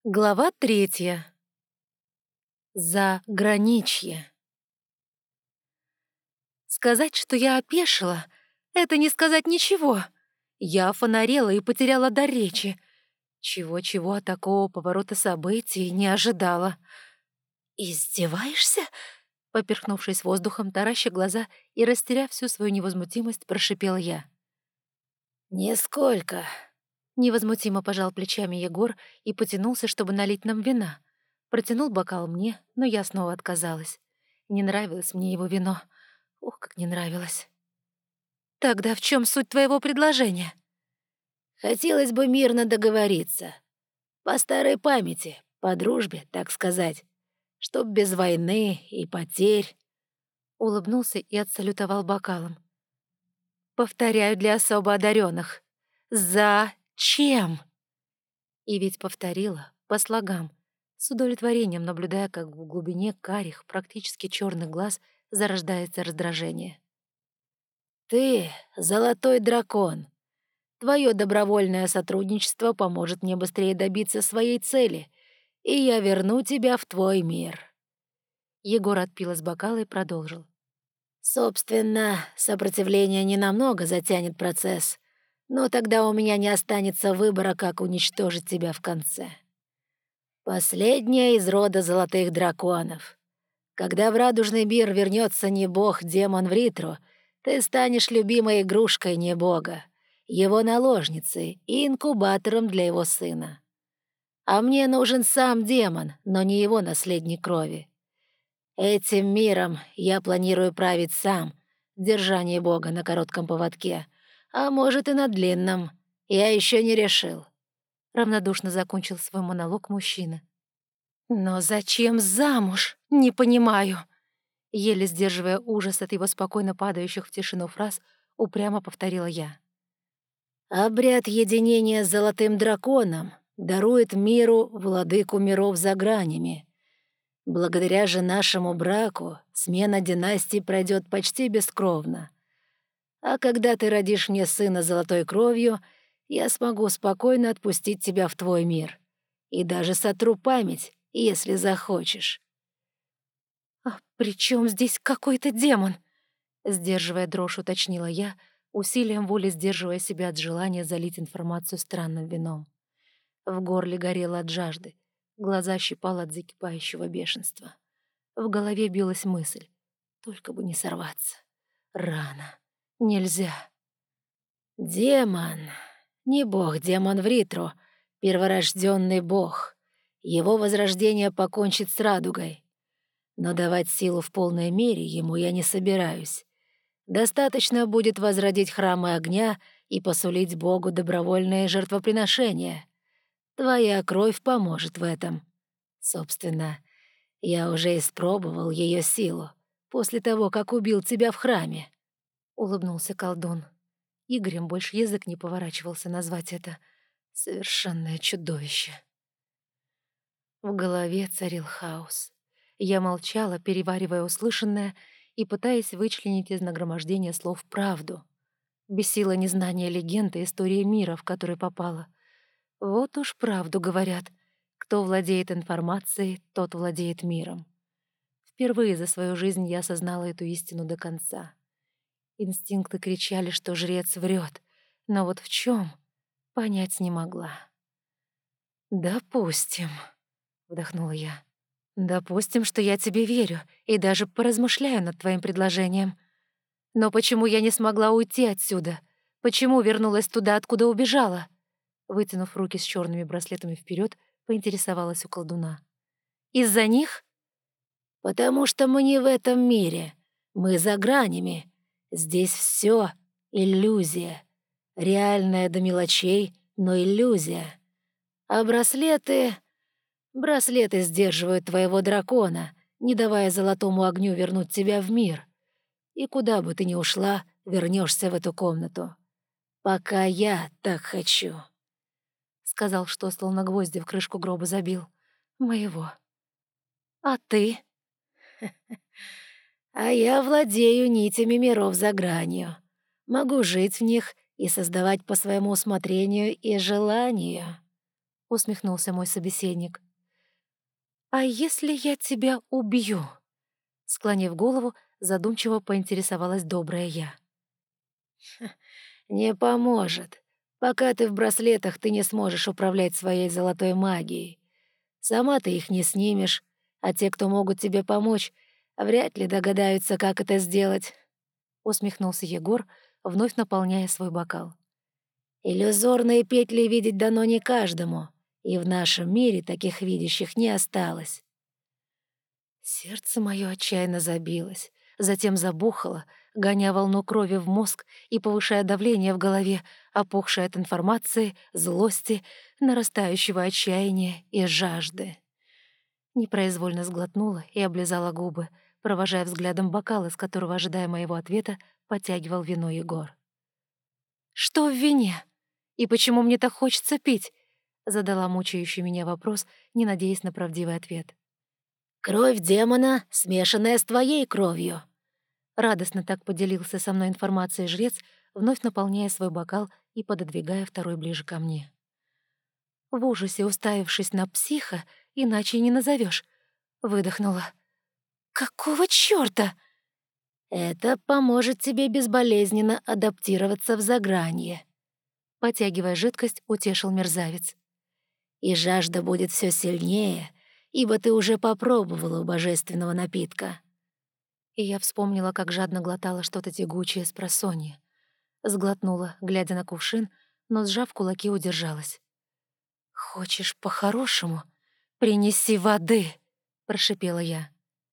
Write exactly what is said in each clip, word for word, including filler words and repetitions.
Глава третья. Заграничье. Сказать, что я опешила, это не сказать ничего. Я фонарела и потеряла дар речи. Чего-чего, а такого поворота событий не ожидала. «Издеваешься?» Поперхнувшись воздухом, тараща глаза и растеряв всю свою невозмутимость, прошипела я. «Нисколько». Невозмутимо пожал плечами Егор и потянулся, чтобы налить нам вина. Протянул бокал мне, но я снова отказалась. Не нравилось мне его вино. Ух, как не нравилось. «Тогда в чем суть твоего предложения?» Хотелось бы мирно договориться. По старой памяти, по дружбе, так сказать. Чтоб без войны и потерь. Улыбнулся и отсалютовал бокалом. «Повторяю для особо одаренных. Зачем?» И ведь повторила по слогам, с удовлетворением наблюдая, как в глубине карих, практически черных глаз зарождается раздражение. Ты — золотой дракон. Твое добровольное сотрудничество поможет мне быстрее добиться своей цели, и я верну тебя в твой мир. Егор отпил из бокала и продолжил. Собственно, сопротивление ненамного затянет процесс, но тогда у меня не останется выбора, как уничтожить тебя в конце. Последняя из рода золотых драконов. Когда в радужный мир вернется не бог-демон Вритру, ты станешь любимой игрушкой не бога, его наложницей и инкубатором для его сына. А мне нужен сам демон, но не его наследник крови. Этим миром я планирую править сам, держа не бога на коротком поводке, а может и на длинном. Я еще не решил. Равнодушно закончил свой монолог мужчина. «Но зачем замуж? Не понимаю!» Еле сдерживая ужас от его спокойно падающих в тишину фраз, упрямо повторила я. Обряд единения с золотым драконом дарует миру владыку миров за гранями. Благодаря же нашему браку смена династии пройдет почти бескровно. А когда ты родишь мне сына золотой кровью, я смогу спокойно отпустить тебя в твой мир. И даже сотру память, если захочешь. «А при чем здесь какой-то демон?» Сдерживая дрожь, уточнила я, усилием воли сдерживая себя от желания залить информацию странным вином. В горле горело от жажды, глаза щипало от закипающего бешенства. В голове билась мысль. Только бы не сорваться. Рано. Нельзя. Демон. Не бог-демон Вритру, перворожденный бог. Его возрождение покончит с радугой. Но давать силу в полной мере ему я не собираюсь. Достаточно будет возродить храмы огня и посулить богу добровольные жертвоприношения. Твоя кровь поможет в этом. Собственно, я уже испробовал ее силу после того, как убил тебя в храме. Улыбнулся колдун. Игорем больше язык не поворачивался назвать это совершенное чудовище. В голове царил хаос. Я молчала, переваривая услышанное и пытаясь вычленить из нагромождения слов правду. Бесило незнание легенды истории мира, в который попала. Вот уж правду говорят. Кто владеет информацией, тот владеет миром. Впервые за свою жизнь я осознала эту истину до конца. Инстинкты кричали, что жрец врет, но вот в чем понять не могла. «Допустим», — вдохнула я. «Допустим, что я тебе верю и даже поразмышляю над твоим предложением. Но почему я не смогла уйти отсюда? Почему вернулась туда, откуда убежала?» Вытянув руки с черными браслетами вперед, поинтересовалась у колдуна. «Из-за них?» «Потому что мы не в этом мире. Мы за гранями. Здесь все иллюзия. Реальная до мелочей, но иллюзия. А браслеты... Браслеты сдерживают твоего дракона, не давая золотому огню вернуть тебя в мир. И куда бы ты ни ушла, вернешься в эту комнату. Пока я так хочу». Сказал, что словно гвозди в крышку гроба забил. Моего. «А ты?» «А я владею нитями миров за гранью. Могу жить в них и создавать по своему усмотрению и желанию». — усмехнулся мой собеседник. «А если я тебя убью?» Склонив голову, задумчиво поинтересовалась добрая я. «Не поможет. Пока ты в браслетах, ты не сможешь управлять своей золотой магией. Сама ты их не снимешь, а те, кто могут тебе помочь, вряд ли догадаются, как это сделать», — усмехнулся Егор, вновь наполняя свой бокал. «Иллюзорные петли видеть дано не каждому, и в нашем мире таких видящих не осталось». Сердце мое отчаянно забилось, затем забухало, гоня волну крови в мозг и повышая давление в голове, опухшее от информации, злости, нарастающего отчаяния и жажды. Непроизвольно сглотнула и облизала губы, провожая взглядом бокал, из которого, ожидая моего ответа, потягивал вино Егор. «Что в вине? И почему мне так хочется пить?» — задала мучающий меня вопрос, не надеясь на правдивый ответ. «Кровь демона, смешанная с твоей кровью». Радостно так поделился со мной информацией жрец, вновь наполняя свой бокал и пододвигая второй ближе ко мне. В ужасе, уставившись на психа, иначе и не назовешь, выдохнула. «Какого чёрта?» «Это поможет тебе безболезненно адаптироваться в загранье», — потягивая жидкость, утешил мерзавец. «И жажда будет все сильнее, ибо ты уже попробовала у божественного напитка». И я вспомнила, как жадно глотала что-то тягучее с просонья. Сглотнула, глядя на кувшин, но, сжав кулаки, удержалась. «Хочешь по-хорошему? Принеси воды!» — прошипела я.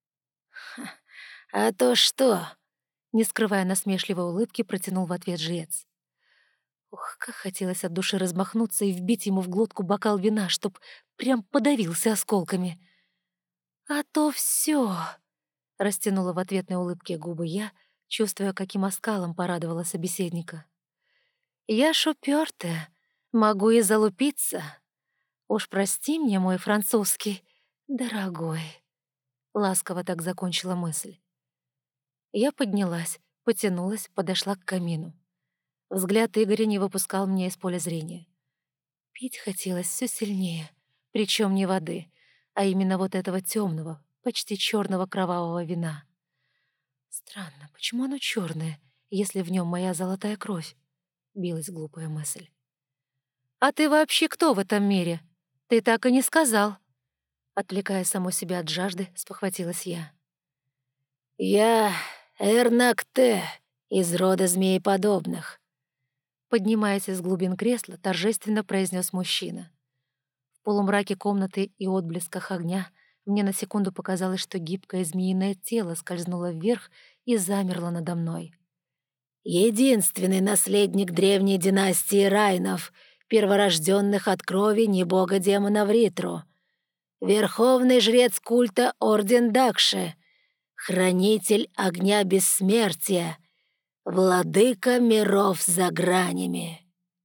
«А то что?» — не скрывая насмешливой улыбки, протянул в ответ жрец. Ух, как хотелось от души размахнуться и вбить ему в глотку бокал вина, чтоб прям подавился осколками. «А то все!» — растянула в ответной улыбке губы я, чувствуя, каким оскалом порадовала собеседника. «Я ж упертая, могу и залупиться. Уж прости мне, мой французский, дорогой». Ласково так закончила мысль. Я поднялась, потянулась, подошла к камину. Взгляд Игоря не выпускал меня из поля зрения. Пить хотелось все сильнее, причем не воды, а именно вот этого темного, почти черного кровавого вина. Странно, почему оно черное, если в нем моя золотая кровь? Билась глупая мысль. «А ты вообще кто в этом мире? Ты так и не сказал». Отвлекая саму себя от жажды, спохватилась я. «Я Эрнакте, из рода змееподобных», — поднимаясь из глубин кресла, торжественно произнес мужчина. В полумраке комнаты и отблесках огня мне на секунду показалось, что гибкое змеиное тело скользнуло вверх и замерло надо мной. «Единственный наследник древней династии Райнов, перворожденных от крови небога-демона Вритру, верховный жрец культа Орден Дакши, хранитель огня бессмертия, владыка миров за гранями».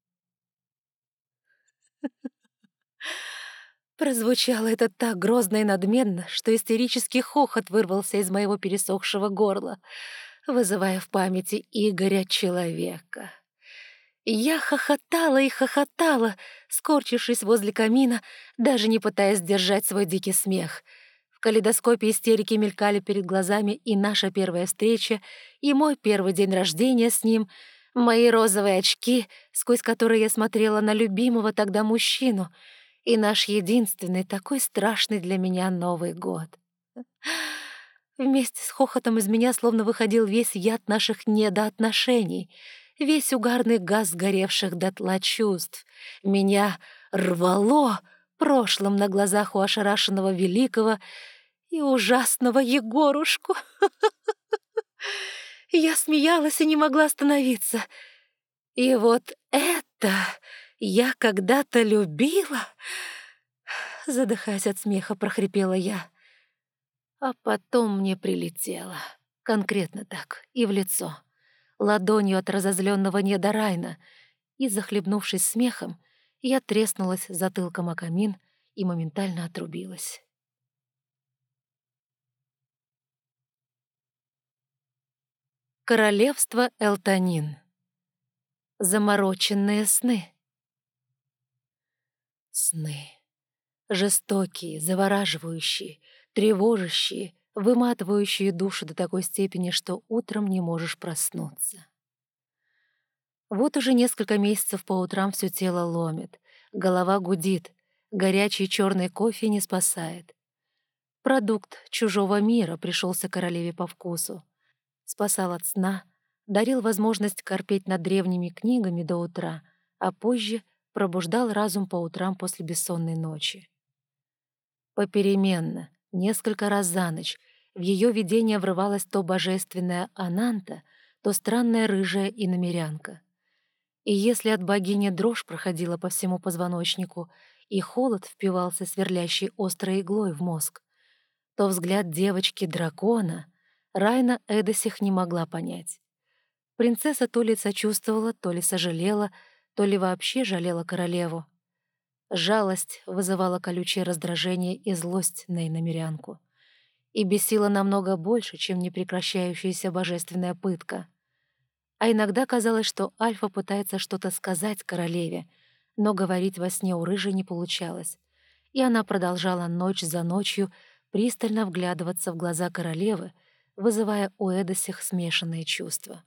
Прозвучало это так грозно и надменно, что истерический хохот вырвался из моего пересохшего горла, вызывая в памяти Игоря человека. Я хохотала и хохотала, скорчившись возле камина, даже не пытаясь сдержать свой дикий смех. В калейдоскопе истерики мелькали перед глазами и наша первая встреча, и мой первый день рождения с ним, мои розовые очки, сквозь которые я смотрела на любимого тогда мужчину, и наш единственный, такой страшный для меня Новый год. Вместе с хохотом из меня словно выходил весь яд наших недоотношений, весь угарный газ сгоревших дотла чувств. Меня рвало прошлым на глазах у ошарашенного великого и ужасного Егорушку. Я смеялась и не могла остановиться. И вот это я когда-то любила, задыхаясь от смеха, прохрипела я. А потом мне прилетело, конкретно так, и в лицо, ладонью от разозленного недорайна, и, захлебнувшись смехом, я треснулась затылком о камин и моментально отрубилась. Королевство Элтанин. Замороченные сны. Сны. Жестокие, завораживающие, тревожащие, выматывающие душу до такой степени, что утром не можешь проснуться. Вот уже несколько месяцев по утрам все тело ломит, голова гудит, горячий черный кофе не спасает. Продукт чужого мира пришелся королеве по вкусу. Спасал от сна, дарил возможность корпеть над древними книгами до утра, а позже пробуждал разум по утрам после бессонной ночи. Попеременно, несколько раз за ночь, в ее видение врывалась то божественная Ананта, то странная рыжая иномерянка. И если от богини дрожь проходила по всему позвоночнику и холод впивался сверлящей острой иглой в мозг, то взгляд девочки-дракона Райна Эдосих не могла понять. Принцесса то ли сочувствовала, то ли сожалела, то ли вообще жалела королеву. Жалость вызывала колючее раздражение и злость на иномерянку. И бесила намного больше, чем непрекращающаяся божественная пытка. А иногда казалось, что Альфа пытается что-то сказать королеве, но говорить во сне у рыжей не получалось. И она продолжала ночь за ночью пристально вглядываться в глаза королевы, вызывая у Эдосих смешанные чувства.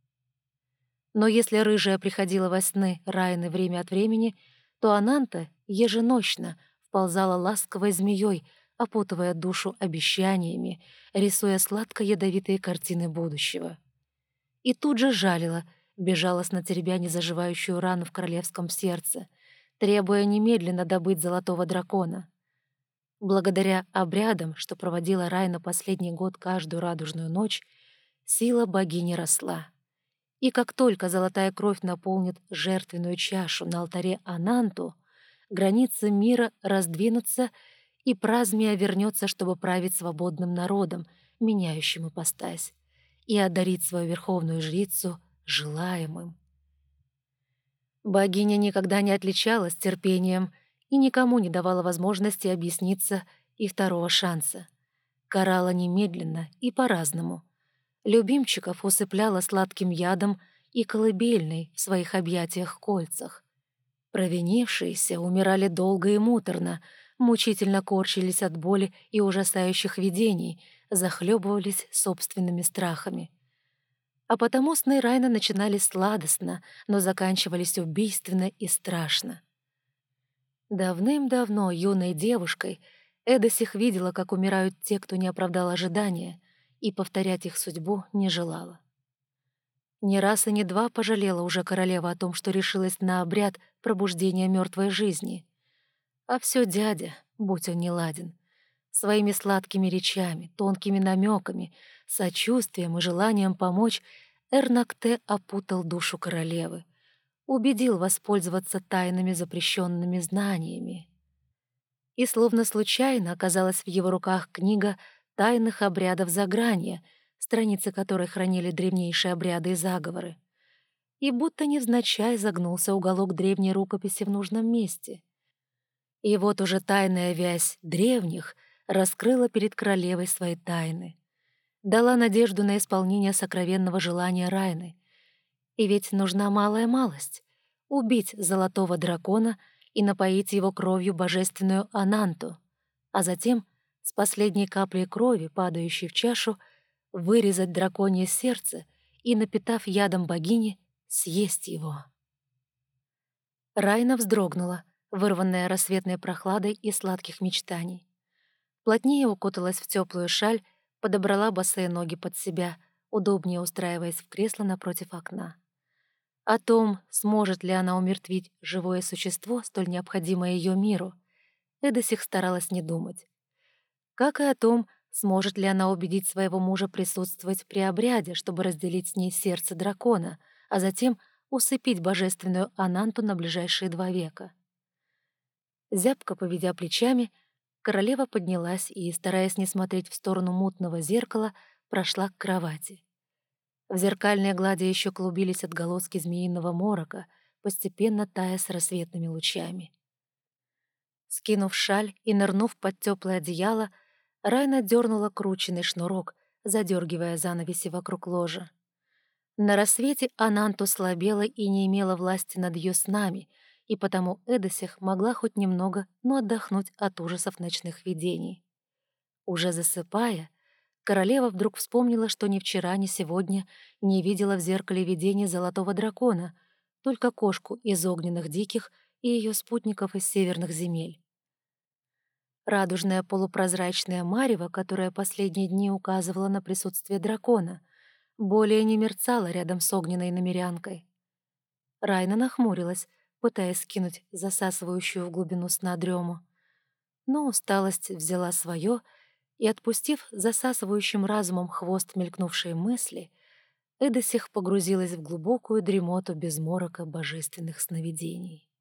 Но если рыжая приходила во сны Райны время от времени, то Ананта еженочно вползала ласковой змеей, опутывая душу обещаниями, рисуя сладко-ядовитые картины будущего. И тут же жалила, безжалостно теребя незаживающую рану в королевском сердце, требуя немедленно добыть золотого дракона. Благодаря обрядам, что проводила Райна последний год каждую радужную ночь, сила богини росла. И как только золотая кровь наполнит жертвенную чашу на алтаре Ананту, границы мира раздвинутся, и Празмия вернется, чтобы править свободным народом, меняющим ипостась, и одарить свою верховную жрицу желаемым. Богиня никогда не отличалась терпением и никому не давала возможности объясниться и второго шанса. Карала немедленно и по-разному. Любимчиков усыпляла сладким ядом и колыбельной в своих объятиях-кольцах. Провинившиеся умирали долго и муторно, мучительно корчились от боли и ужасающих видений, захлебывались собственными страхами. А потому сны Райна начинались сладостно, но заканчивались убийственно и страшно. Давным-давно юной девушкой Эдосих видела, как умирают те, кто не оправдал ожидания, и повторять их судьбу не желала. Ни раз и ни два пожалела уже королева о том, что решилась на обряд пробуждения мертвой жизни. А все дядя, будь он неладен, своими сладкими речами, тонкими намеками, сочувствием и желанием помочь Эрнакте опутал душу королевы, убедил воспользоваться тайными запрещенными знаниями. И словно случайно оказалась в его руках книга тайных обрядов загранья, страницы которой хранили древнейшие обряды и заговоры. И будто невзначай загнулся уголок древней рукописи в нужном месте. И вот уже тайная вязь древних раскрыла перед королевой свои тайны, дала надежду на исполнение сокровенного желания Райны. И ведь нужна малая малость — убить золотого дракона и напоить его кровью божественную Ананту, а затем с последней каплей крови, падающей в чашу, вырезать драконье сердце и, напитав ядом богини, съесть его. Райна вздрогнула, вырванная рассветной прохладой и сладких мечтаний. Плотнее укуталась в теплую шаль, подобрала босые ноги под себя, удобнее устраиваясь в кресло напротив окна. О том, сможет ли она умертвить живое существо, столь необходимое ее миру, Эдосих старалась не думать. Как и о том, сможет ли она убедить своего мужа присутствовать при обряде, чтобы разделить с ней сердце дракона, а затем усыпить божественную Ананту на ближайшие два века. Зябко поведя плечами, королева поднялась и, стараясь не смотреть в сторону мутного зеркала, прошла к кровати. В зеркальной глади еще клубились отголоски змеиного морока, постепенно тая с рассветными лучами. Скинув шаль и нырнув под теплое одеяло, Райна дернула крученный шнурок, задергивая занавеси вокруг ложа. На рассвете Ананту слабела и не имела власти над ее снами, и потому Эдосих могла хоть немного, но отдохнуть от ужасов ночных видений. Уже засыпая, королева вдруг вспомнила, что ни вчера, ни сегодня не видела в зеркале видения золотого дракона, только кошку из огненных диких и ее спутников из северных земель. Радужная полупрозрачная марево, которая последние дни указывала на присутствие дракона, более не мерцала рядом с огненной намерянкой. Райна нахмурилась, пытаясь скинуть засасывающую в глубину сна дрему. Но усталость взяла свое, и, отпустив засасывающим разумом хвост мелькнувшие мысли, Эдосих погрузилась в глубокую дремоту без морока божественных сновидений.